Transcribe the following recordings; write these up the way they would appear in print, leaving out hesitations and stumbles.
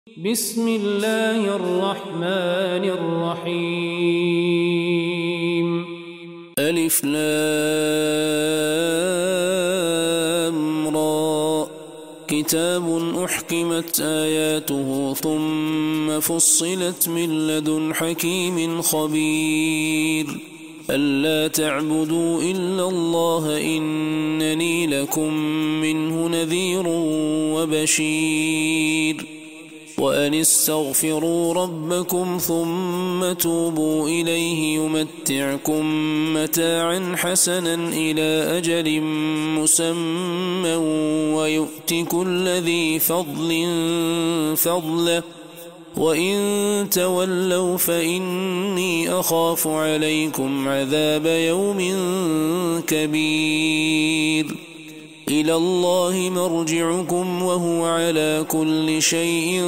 بسم الله الرحمن الرحيم. ألف لام را. كتاب أحكمت آياته ثم فصلت من لدن حكيم خبير. ألا تعبدوا إلا الله إنني لكم منه نذير وبشير. وأن استغفروا ربكم ثم توبوا إليه يمتعكم متاعا حسنا إلى أجل مسمى ويؤت كل ذي فضل فضله وإن تولوا فإني أخاف عليكم عذاب يوم كبير. إلى الله مرجعكم وهو على كل شيء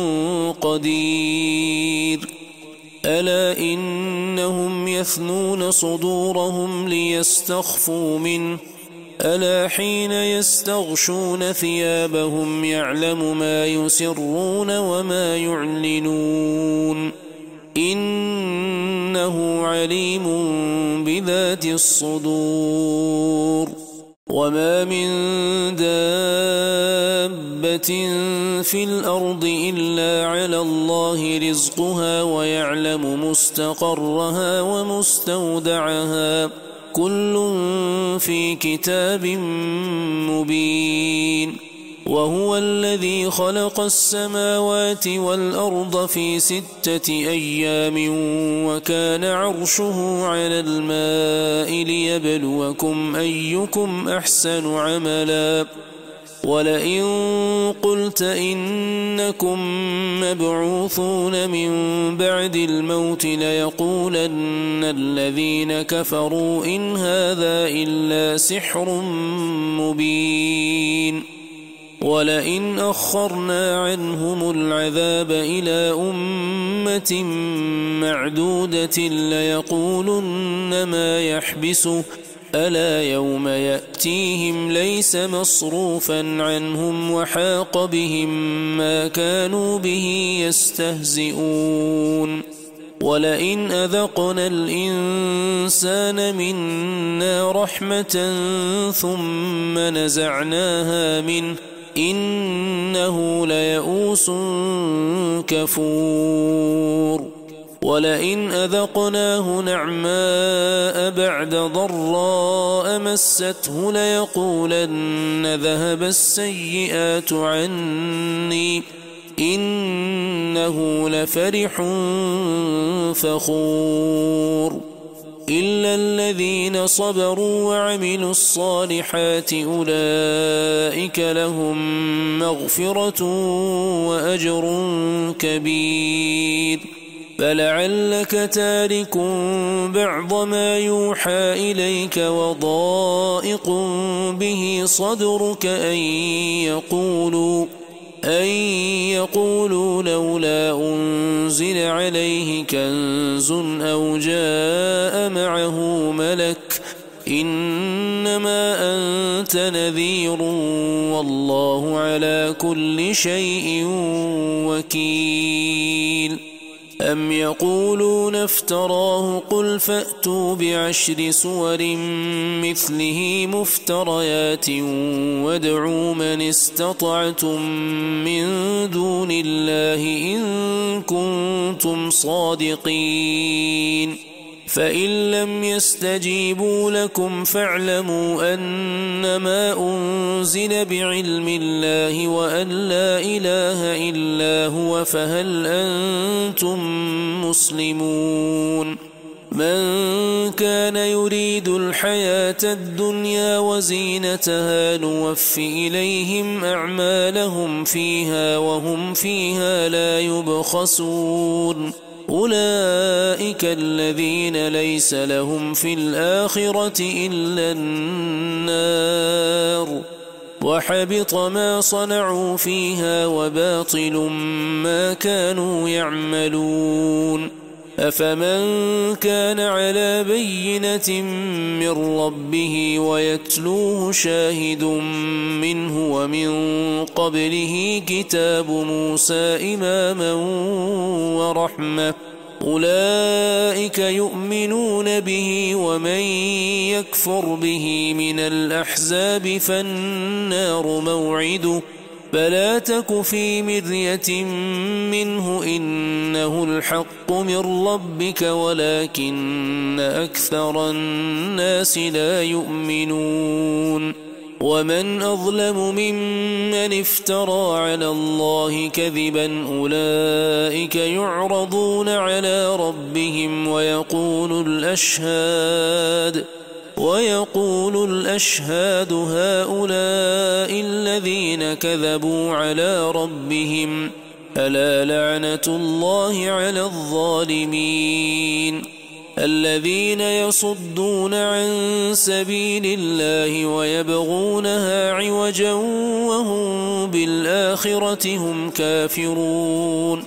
قدير. ألا إنهم يثنون صدورهم ليستخفوا منه ألا حين يستغشون ثيابهم يعلم ما يسرون وما يعلنون إنه عليم بذات الصدور. وما من دابة في الأرض إلا على الله رزقها ويعلم مستقرها ومستودعها كل في كتاب مبين. وهو الذي خلق السماوات والأرض في 6 أيام وكان عرشه على الماء ليبلوكم أيكم أحسن عملا. ولئن قلت إنكم مبعوثون من بعد الموت ليقولن الذين كفروا إن هذا إلا سحر مبين. ولئن أخرنا عنهم العذاب إلى أمة معدودة ليقولن ما يحبسه ألا يوم يأتيهم ليس مصروفا عنهم وحاق بهم ما كانوا به يستهزئون. ولئن أذقنا الإنسان منا رحمة ثم نزعناها منه إنه ليئوس كفور. ولئن أذقناه نعماء بعد ضراء مسته ليقولن ذهب السيئات عني إنه لفرح فخور. إلا الذين صبروا وعملوا الصالحات أولئك لهم مغفرة وأجر كبير. فلعلك تارك بعض ما يوحى إليك وضائق به صدرك أن يقولوا لولا أنزل عليه كنز أو جاء معه ملك إنما أنت نذير والله على كل شيء وكيل. أم يقولون افتراه قل فأتوا ب10 سور مثله مفتريات وادعوا من استطعتم من دون الله إن كنتم صادقين. فإن لم يستجيبوا لكم فاعلموا أنما أنزل بعلم الله وأن لا إله إلا هو فهل أنتم مسلمون. من كان يريد الحياة الدنيا وزينتها نوف إليهم أعمالهم فيها وهم فيها لا يبخسون. أولئك الذين ليس لهم في الآخرة إلا النار وحبط ما صنعوا فيها وباطل ما كانوا يعملون. أفمن كان على بينة من ربه ويتلوه شاهد منه ومن قبله كتاب موسى إماما ورحمة أولئك يؤمنون به ومن يكفر به من الأحزاب فالنار موعده فلا تك في مرية منه إنه الحق من ربك ولكن أكثر الناس لا يؤمنون ومن أظلم ممن افترى على الله كذبا أولئك يعرضون على ربهم ويقول الأشهاد هؤلاء الذين كذبوا على ربهم ألا لعنة الله على الظالمين الذين يصدون عن سبيل الله ويبغونها عوجا وهم بالآخرة هم كافرون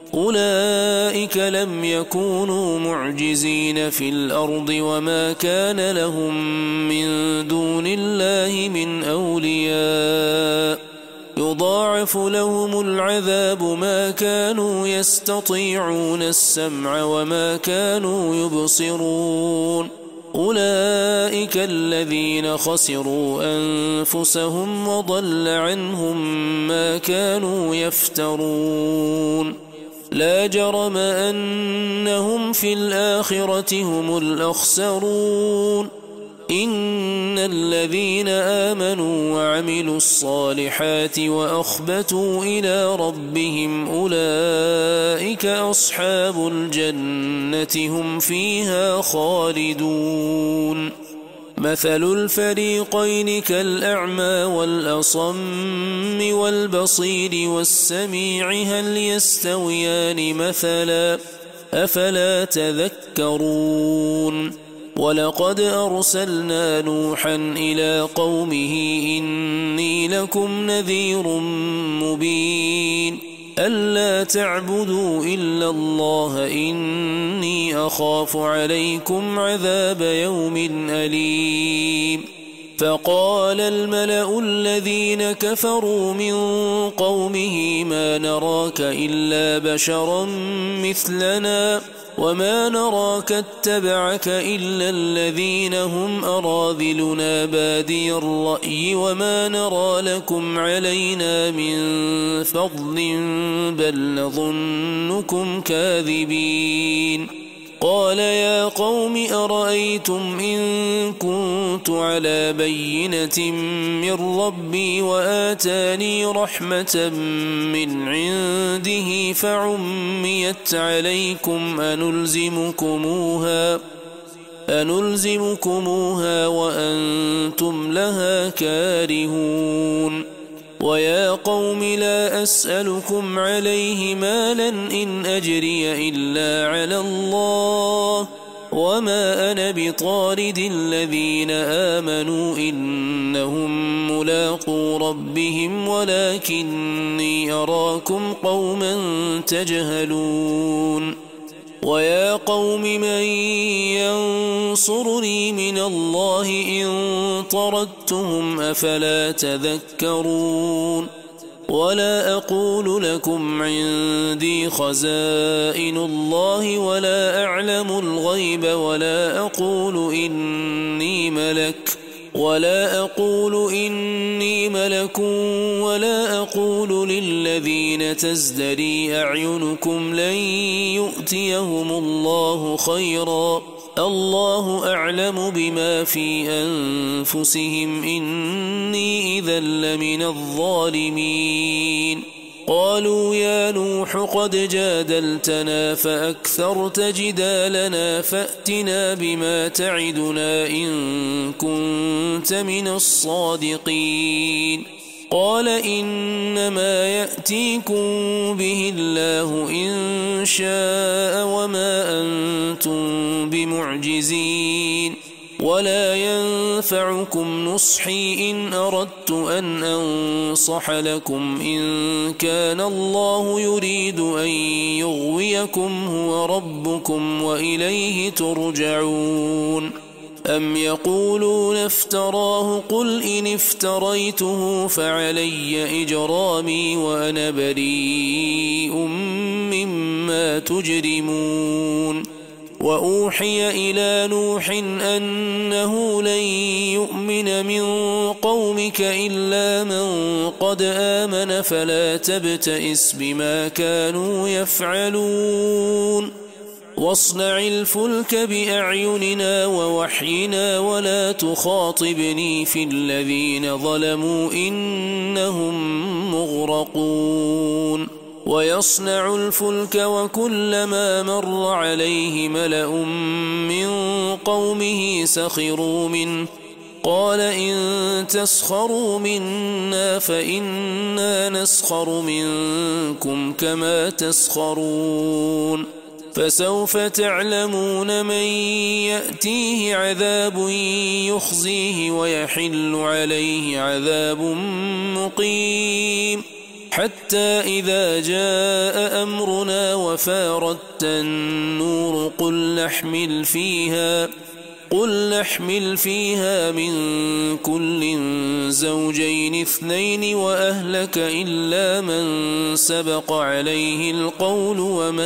أولئك لم يكونوا معجزين في الأرض وما كان لهم من دون الله من أولياء يضاعف لهم العذاب ما كانوا يستطيعون السمع وما كانوا يبصرون أولئك الذين خسروا أنفسهم وضل عنهم ما كانوا يفترون لا جرم أنهم في الآخرة هم الأخسرون إن الذين آمنوا وعملوا الصالحات وأخبتوا إلى ربهم أولئك أصحاب الجنة هم فيها خالدون مثل الفريقين كالأعمى والأصم والبصير والسميع هل يستويان مثلا أفلا تذكرون ولقد أرسلنا نوحا إلى قومه إني لكم نذير مبين ألا تعبدوا إلا الله إني أخاف عليكم عذاب يوم أليم فقال الملأ الذين كفروا من قومه ما نراك إلا بشرا مثلنا وما نراك اتبعك إلا الذين هم أراذلنا بادي الرأي وما نرى لكم علينا من فضل بل نظنكم كاذبين قال يا قوم أرأيتم إن كنت على بينة من ربي وآتاني رحمة من عنده فعميت عليكم أنلزمكموها وأنتم لها كارهون ويا قوم لا أسألكم عليه مالا إن أجري إلا على الله وما أنا بطارد الذين آمنوا إنهم ملاقو ربهم ولكني أراكم قوما تجهلون ويا قوم من ينصرني من الله إن طردتهم أفلا تذكرون ولا أقول لكم عندي خزائن الله ولا أعلم الغيب ولا أقول إني ملك ولا أقول للذين تزدري أعينكم لن يؤتيهم الله خيرا الله أعلم بما في أنفسهم إني إذا لمن الظالمين قالوا يا نوح قد جادلتنا فأكثرت جدالنا فأتنا بما تعدنا إن كنت من الصادقين قال إنما يأتيكم به الله إن شاء وما أنتم بمعجزين ولا ينفعكم نصحي إن أردت أن أنصح لكم إن كان الله يريد أن يغويكم هو ربكم وإليه ترجعون أم يقولون افتراه قل إن افتريته فعلي إجرامي وأنا بريء مما تجرمون وأوحي إلى نوح أنه لن يؤمن من قومك إلا من قد آمن فلا تبتئس بما كانوا يفعلون واصنع الفلك بأعيننا ووحينا ولا تخاطبني في الذين ظلموا إنهم مغرقون ويصنع الفلك وكلما مر عليه ملأ من قومه سخروا منه قال إن تسخروا منا فإنا نسخر منكم كما تسخرون فسوف تعلمون من يأتيه عذاب يخزيه ويحل عليه عذاب مقيم حتى إذا جاء أمرنا وفارت النور قل نحمل فيها من كل زوجين اثنين وأهلك إلا من سبق عليه القول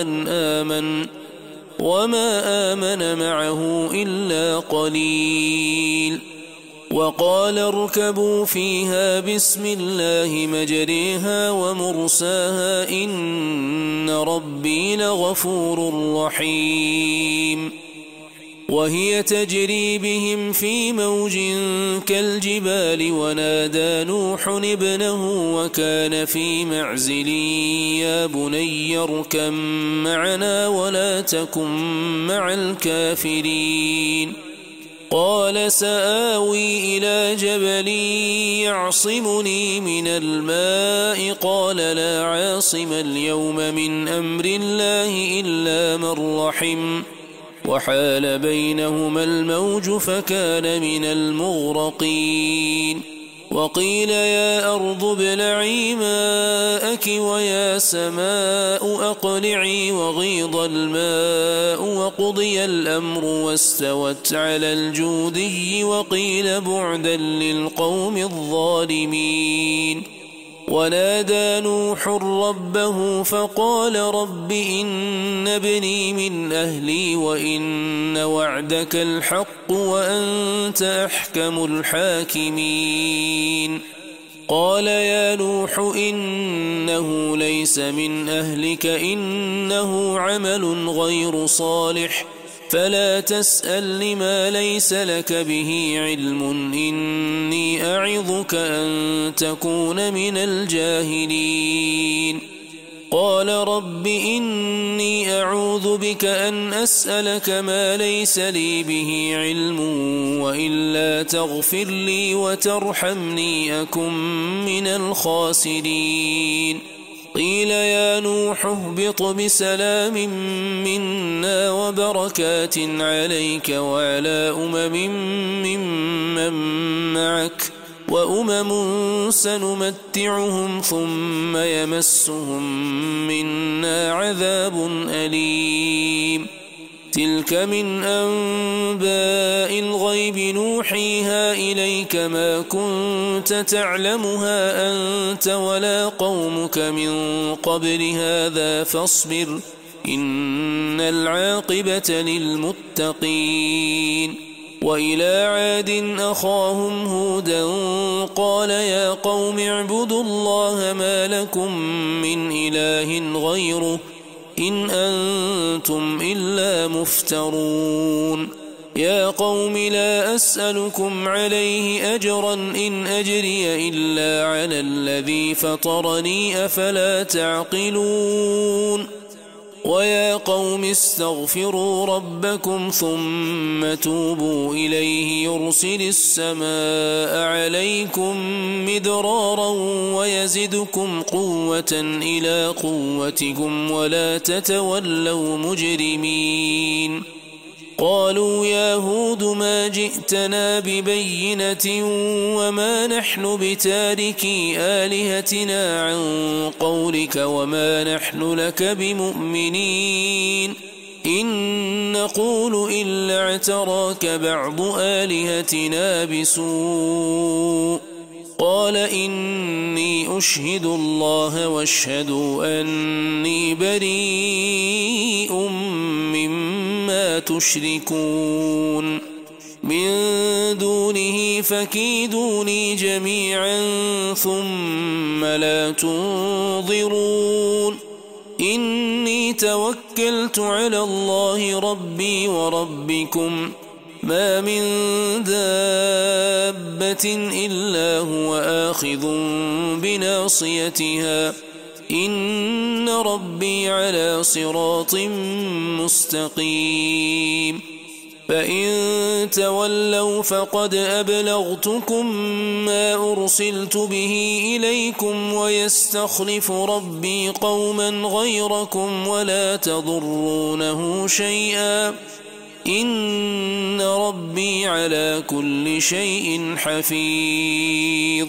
وما آمن معه إلا قليل وقال اركبوا فيها بسم الله مجريها ومرساها إن ربي لغفور رحيم وهي تجري بهم في موج كالجبال ونادى نوح ابنه وكان في معزل يا بني اركب معنا ولا تكن مع الكافرين قال سآوي إلى جبل يعصمني من الماء قال لا عاصم اليوم من أمر الله إلا من رحم وحال بينهما الموج فكان من المغرقين وقيل يا أرض ابلعي ماءك ويا سماء أقلعي وغيض الماء وقضي الأمر واستوت على الجودي وقيل بعدا للقوم الظالمين ونادى نوح ربه فقال رب إن ابني من أهلي وإن وعدك الحق وأنت أحكم الحاكمين قال يا نوح إنه ليس من أهلك إنه عمل غير صالح فلا تسأل لما ليس لك به علم إني أعظك أن تكون من الجاهلين قال رب إني أعوذ بك أن أسألك ما ليس لي به علم وإلا تغفر لي وترحمني أكن من الخاسرين قيل يا نوح اهبط بسلام منا وبركات عليك وعلى ممن معك وأمم سنمتعهم ثم يمسهم منا عذاب أليم تلك من أنباء الغيب نوحيها إليك ما كنت تعلمها أنت ولا قومك من قبل هذا فاصبر إن العاقبة للمتقين وإلى عاد أخاهم هودا قال يا قوم اعبدوا الله ما لكم من إله غيره إن أنتم إلا مفترون يا قوم لا أسألكم عليه أجرا إن أجري إلا على الذي فطرني أفلا تعقلون ويا قوم استغفروا ربكم ثم توبوا إليه يرسل السماء عليكم مدرارا ويزدكم قوة إلى قوتكم ولا تتولوا مجرمين قالوا يا هود ما جئتنا ببينة وما نحن بتاركي آلهتنا عن قولك وما نحن لك بمؤمنين إن نقول إلا اعتراك بعض آلهتنا بسوء قال إني أشهد الله واشهدوا أني بريء مما تشركون من دونه فكيدوني جميعا ثم لا تنظرون إني توكلت على الله ربي وربكم ما من دابة إلا هو آخذ بناصيتها إن ربي على صراط مستقيم فإن تولوا فقد أبلغتكم ما أرسلت به إليكم ويستخلف ربي قوما غيركم ولا تضرونه شيئا إن ربي على كل شيء حفيظ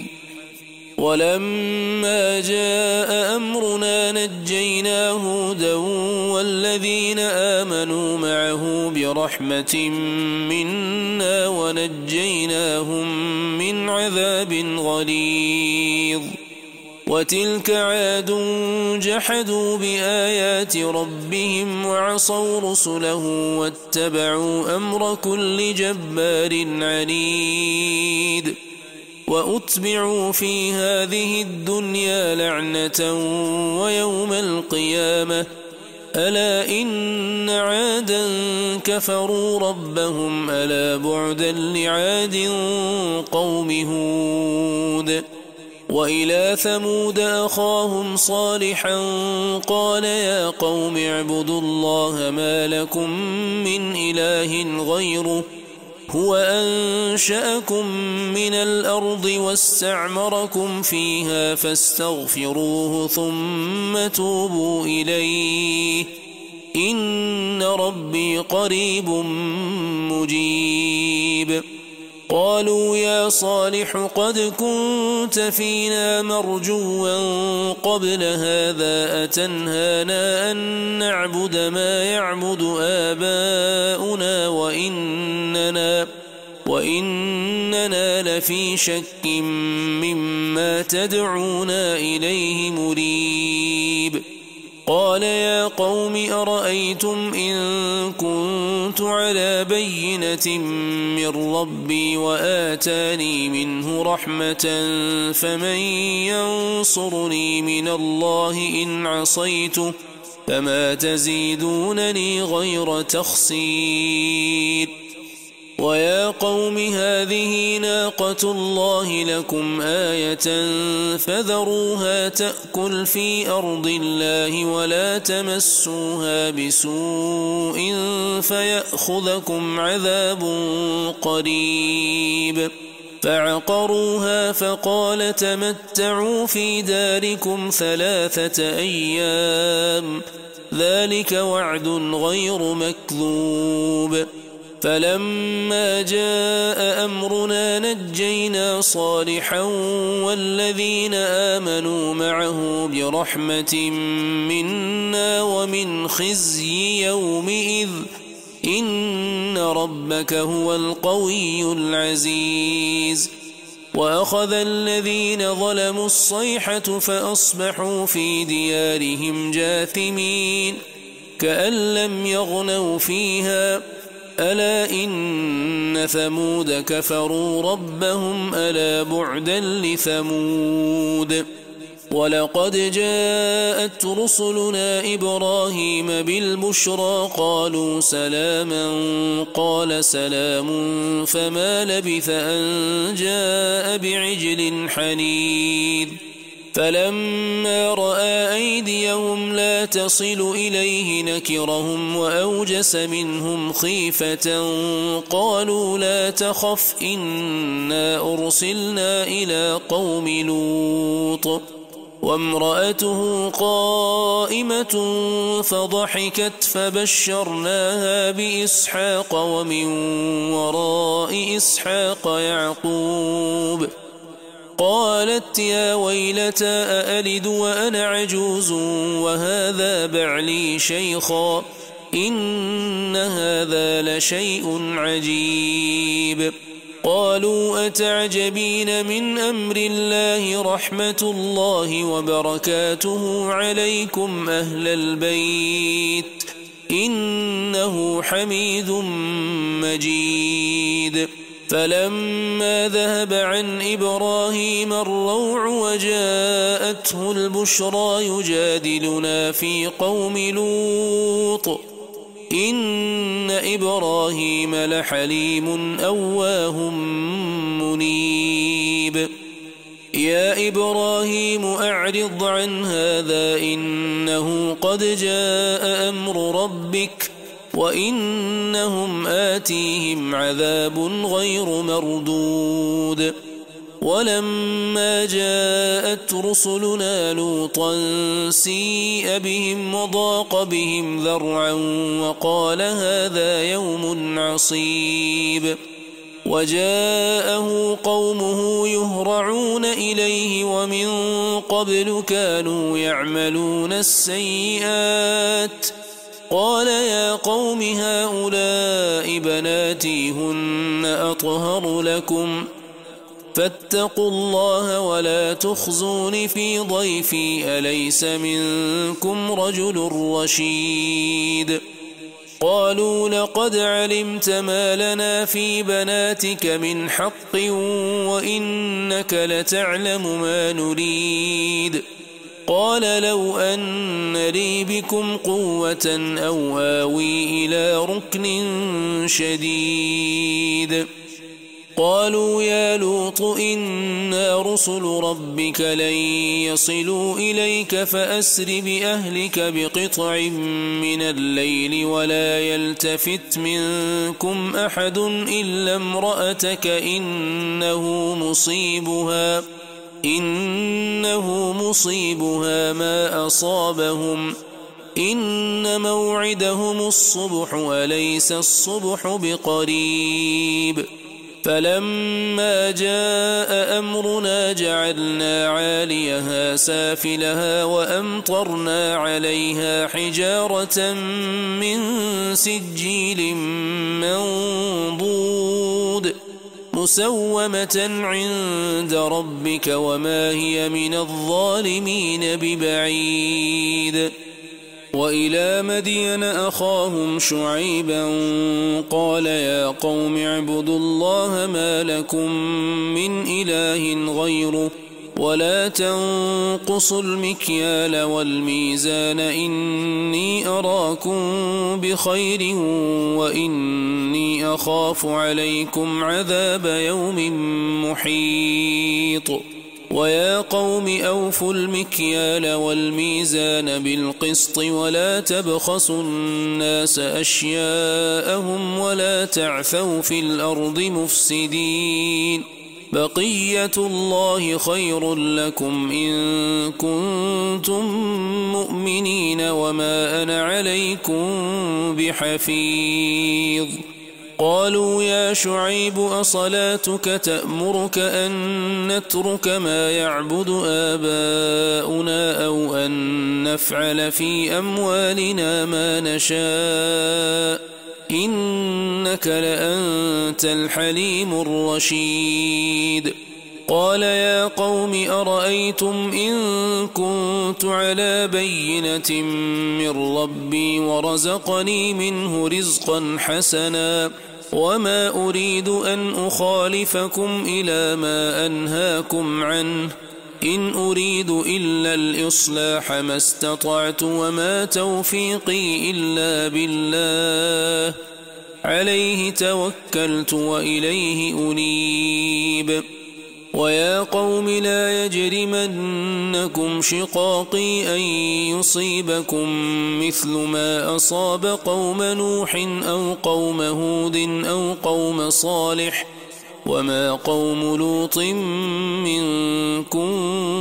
ولما جاء أمرنا نجينا هودا والذين آمنوا معه برحمة منا ونجيناهم من عذاب غليظ وتلك عاد جحدوا بآيات ربهم وعصوا رسله واتبعوا أمر كل جبار عنيد وأتبعوا في هذه الدنيا لعنة ويوم القيامة ألا إن عادا كفروا ربهم ألا بعدا لعاد قوم هود وإلى ثمود أخاهم صالحا قال يا قوم اعبدوا الله ما لكم من إله غيره هو أنشأكم من الأرض واستعمركم فيها فاستغفروه ثم توبوا إليه إن ربي قريب مجيب قالوا يا صالح قد كنت فينا مرجوا قبل هذا أتنهانا أن نعبد ما يعبد آباؤنا وإننا لفي شك مما تدعونا إليه مريب قال يا قوم أرأيتم إن كنت على بينة من ربي وآتاني منه رحمة فمن ينصرني من الله إن عصيته فما تزيدونني غير تخسير ويا قوم هذه ناقة الله لكم آية فذروها تأكل في أرض الله ولا تمسوها بسوء فيأخذكم عذاب قريب فعقروها فقال تمتعوا في داركم 3 أيام ذلك وعد غير مكذوب فلما جاء أمرنا نجينا صالحا والذين آمنوا معه برحمة منا ومن خزي يومئذ إن ربك هو القوي العزيز وأخذ الذين ظلموا الصيحة فأصبحوا في ديارهم جاثمين كأن لم يغنوا فيها ألا إن ثمود كفروا ربهم ألا بعدا لثمود ولقد جاءت رسلنا إبراهيم بالبشرى قالوا سلاما قال سلام فما لبث أن جاء بعجل حنيذ فلما رأى أيديهم لا تصل إليه نكرهم وأوجس منهم خيفة قالوا لا تخف إنا أرسلنا إلى قوم لوط وامرأته قائمة فضحكت فبشرناها بإسحاق ومن وراء إسحاق يعقوب قالت يا ويلتى أألد وأنا عجوز وهذا بعلي شيخا إن هذا لشيء عجيب قالوا أتعجبين من أمر الله رحمة الله وبركاته عليكم أهل البيت إنه حميد مجيد فلما ذهب عن إبراهيم الروع وجاءته البشرى يجادلنا في قوم لوط إن إبراهيم لحليم أواه منيب يا إبراهيم أعرض عن هذا إنه قد جاء أمر ربك وإنهم آتيهم عذاب غير مردود ولما جاءت رسلنا لوطا سيء بهم وضاق بهم ذرعا وقال هذا يوم عصيب وجاءه قومه يهرعون إليه ومن قبل كانوا يعملون السيئات قال يا قوم هؤلاء بناتي هن أطهر لكم فاتقوا الله ولا تخزون في ضيفي أليس منكم رجل رشيد قالوا لقد علمت ما لنا في بناتك من حق وإنك لتعلم ما نريد قال لو أن لي بكم قوة أو آوي إلى ركن شديد قالوا يا لوط إنا رسل ربك لن يصلوا إليك فأسر بأهلك بقطع من الليل ولا يلتفت منكم أحد إلا امرأتك إنه مصيبها ما أصابهم إن موعدهم الصبح وليس الصبح بقريب فلما جاء أمرنا جعلنا عاليها سافلها وأمطرنا عليها حجارة من سجيل منضود مسومة عند ربك وما هي من الظالمين ببعيد وإلى مدين أخاهم شعيبا قال يا قوم اعبدوا الله ما لكم من إله غيره ولا تنقصوا المكيال والميزان إني أراكم بخير وإني أخاف عليكم عذاب يوم محيط ويا قوم أوفوا المكيال والميزان بالقسط ولا تبخسوا الناس أشياءهم ولا تعثوا في الأرض مفسدين بقية الله خير لكم إن كنتم مؤمنين وما أنا عليكم بحفيظ قالوا يا شعيب أصلاتك تأمرك أن نترك ما يعبد آباؤنا أو أن نفعل في أموالنا ما نشاء إنك لأنت الحليم الرشيد قال يا قوم أرأيتم إن كنت على بينة من ربي ورزقني منه رزقا حسنا وما أريد أن أخالفكم إلى ما أنهاكم عنه إن أريد إلا الإصلاح ما استطعت وما توفيقي إلا بالله عليه توكلت وإليه أنيب ويا قوم لا يجرمنكم شقاقي أن يصيبكم مثل ما أصاب قوم نوح أو قوم هود أو قوم صالح وما قوم لوط منكم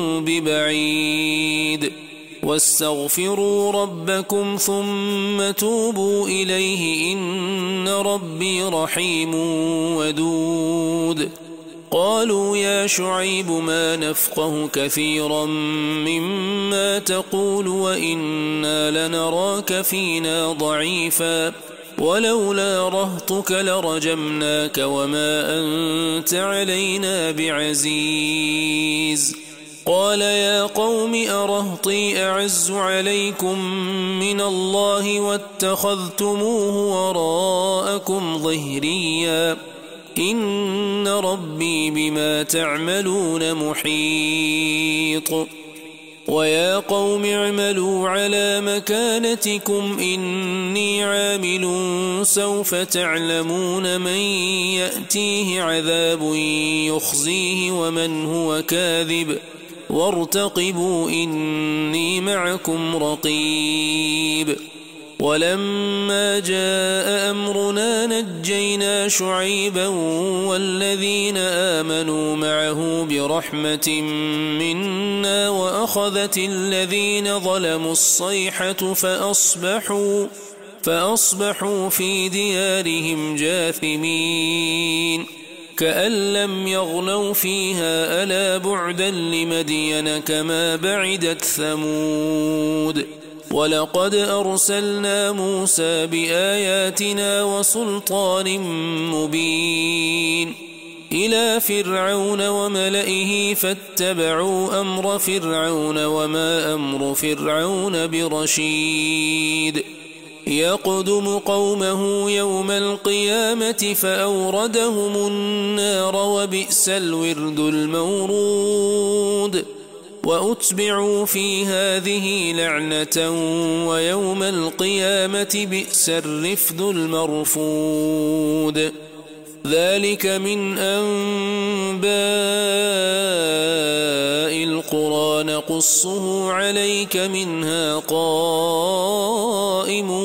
ببعيد واستغفروا ربكم ثم توبوا إليه إن ربي رحيم ودود قالوا يا شعيب ما نفقه كثيرا مما تقول وإنا لنراك فينا ضعيفا ولولا رهطك لرجمناك وما أنت علينا بعزيز قال يا قوم أرهطي أعز عليكم من الله واتخذتموه وراءكم ظهريا إن ربي بما تعملون محيط ويا قوم اعملوا على مكانتكم إني عامل سوف تعلمون من يأتيه عذاب يخزيه ومن هو كاذب وارتقبوا إني معكم رقيب ولما جاء أمرنا نجينا شعيبا والذين آمنوا معه برحمة منا وأخذت الذين ظلموا الصيحة فأصبحوا في ديارهم جاثمين كأن لم يغنوا فيها ألا بعدا لمدين كما بعدت ثمود ولقد أرسلنا موسى بآياتنا وسلطان مبين إلى فرعون وملئه فاتبعوا أمر فرعون وما أمر فرعون برشيد يقدم قومه يوم القيامة فأوردهم النار وبئس الورد المورود وأتبعوا في هذه لعنة ويوم القيامة بئس الرفد المرفود ذلك من أنباء القرى نقصه عليك منها قائم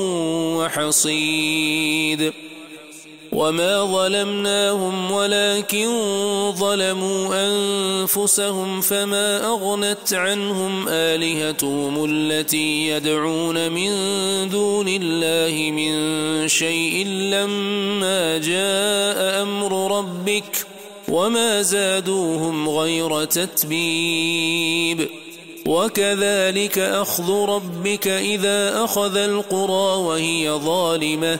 وحصيد وما ظلمناهم ولكن ظلموا أنفسهم فما أغنت عنهم آلهتهم التي يدعون من دون الله من شيء لما جاء أمر ربك وما زادوهم غير تتبيب وكذلك أخذ ربك إذا أخذ القرى وهي ظالمة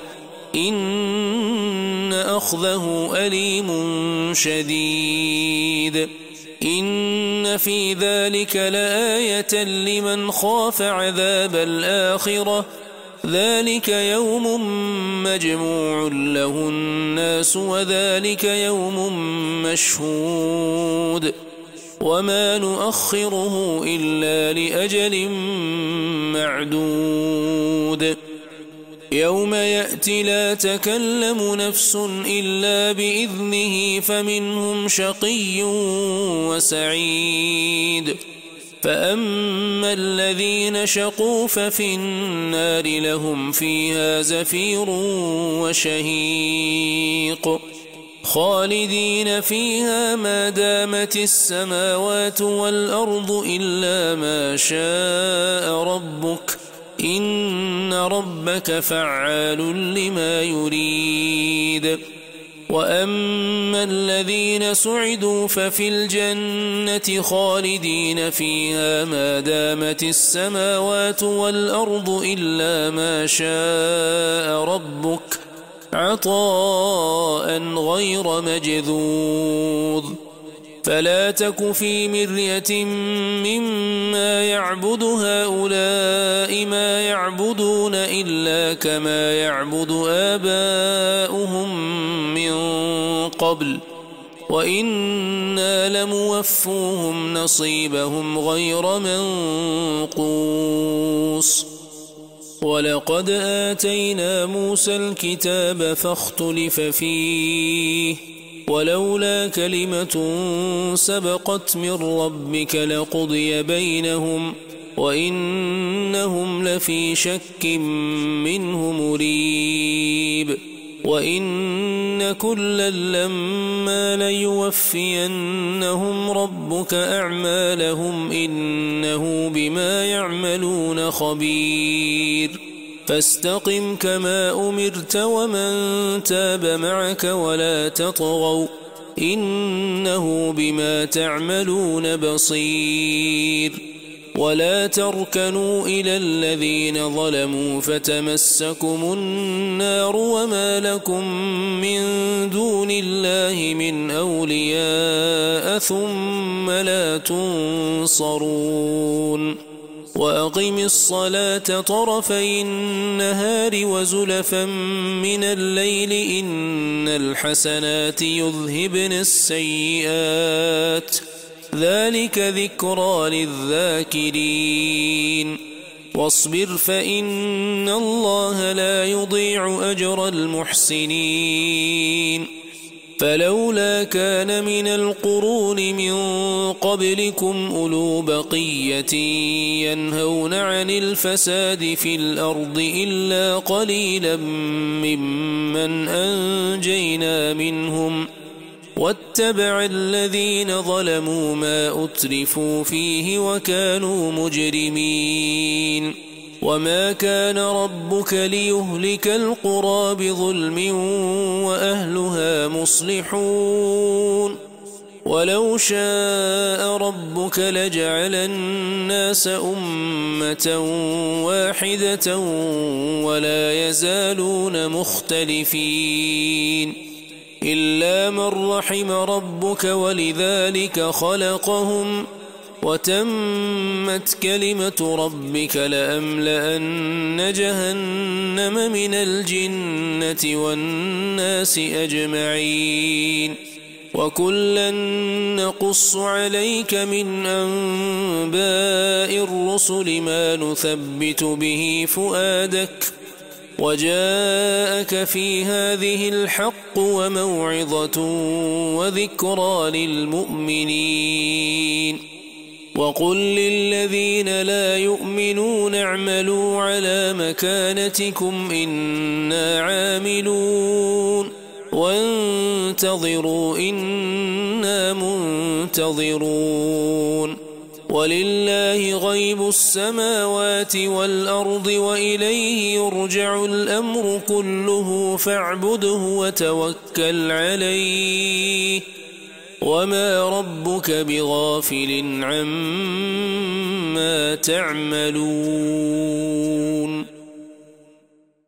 إن أخذه أليم شديد إن في ذلك لآية لمن خاف عذاب الآخرة ذلك يوم مجموع له الناس وذلك يوم مشهود وما نؤخره إلا لأجل معدود يوم يأتي لا تكلم نفس إلا بإذنه فمنهم شقي وسعيد فأما الذين شقوا ففي النار لهم فيها زفير وشهيق خالدين فيها ما دامت السماوات والأرض إلا ما شاء ربك إن ربك فعال لما يريد وأما الذين سعدوا ففي الجنة خالدين فيها ما دامت السماوات والأرض إلا ما شاء ربك عطاء غير مجذوذ فلا تك في مرية مما يعبد هؤلاء ما يعبدون إلا كما يعبد آباؤهم من قبل وإنا لموفوهم نصيبهم غير منقوص ولقد آتينا موسى الكتاب فاختلف فيه ولولا كلمة سبقت من ربك لقضي بينهم وإنهم لفي شك منه مريب وإن وإن كلا لما ليوفينهم ربك أعمالهم إنه بما يعملون خبير فاستقم كما أمرت ومن تاب معك ولا تطغوا إنه بما تعملون بصير ولا تركنوا إلى الذين ظلموا فتمسكم النار وما لكم من دون الله من أولياء ثم لا تنصرون وأقم الصلاة طرفي النهار وزلفا من الليل إن الحسنات يذهبن السيئات ذلك ذكرى للذاكرين واصبر فإن الله لا يضيع أجر المحسنين فلولا كان من القرون من قبلكم أولو بقية ينهون عن الفساد في الأرض إلا قليلا ممن أنجينا منهم واتبع الذين ظلموا ما أترفوا فيه وكانوا مجرمين وما كان ربك ليهلك القرى بظلم وأهلها مصلحون ولو شاء ربك لجعل الناس أمة واحدة ولا يزالون مختلفين إلا من رحم ربك ولذلك خلقهم وتمت كلمة ربك لأملأن جهنم من الجنة والناس أجمعين وكلا نقص عليك من أنباء الرسل ما نثبت به فؤادك وجاءك في هذه الحق وموعظة وذكرى للمؤمنين وقل للذين لا يؤمنون اعملوا على مكانتكم إنا عاملون وانتظروا إنا منتظرون ولله غيب السماوات والأرض وإليه يرجع الأمر كله فاعبده وتوكل عليه وما ربك بغافل عما تعملون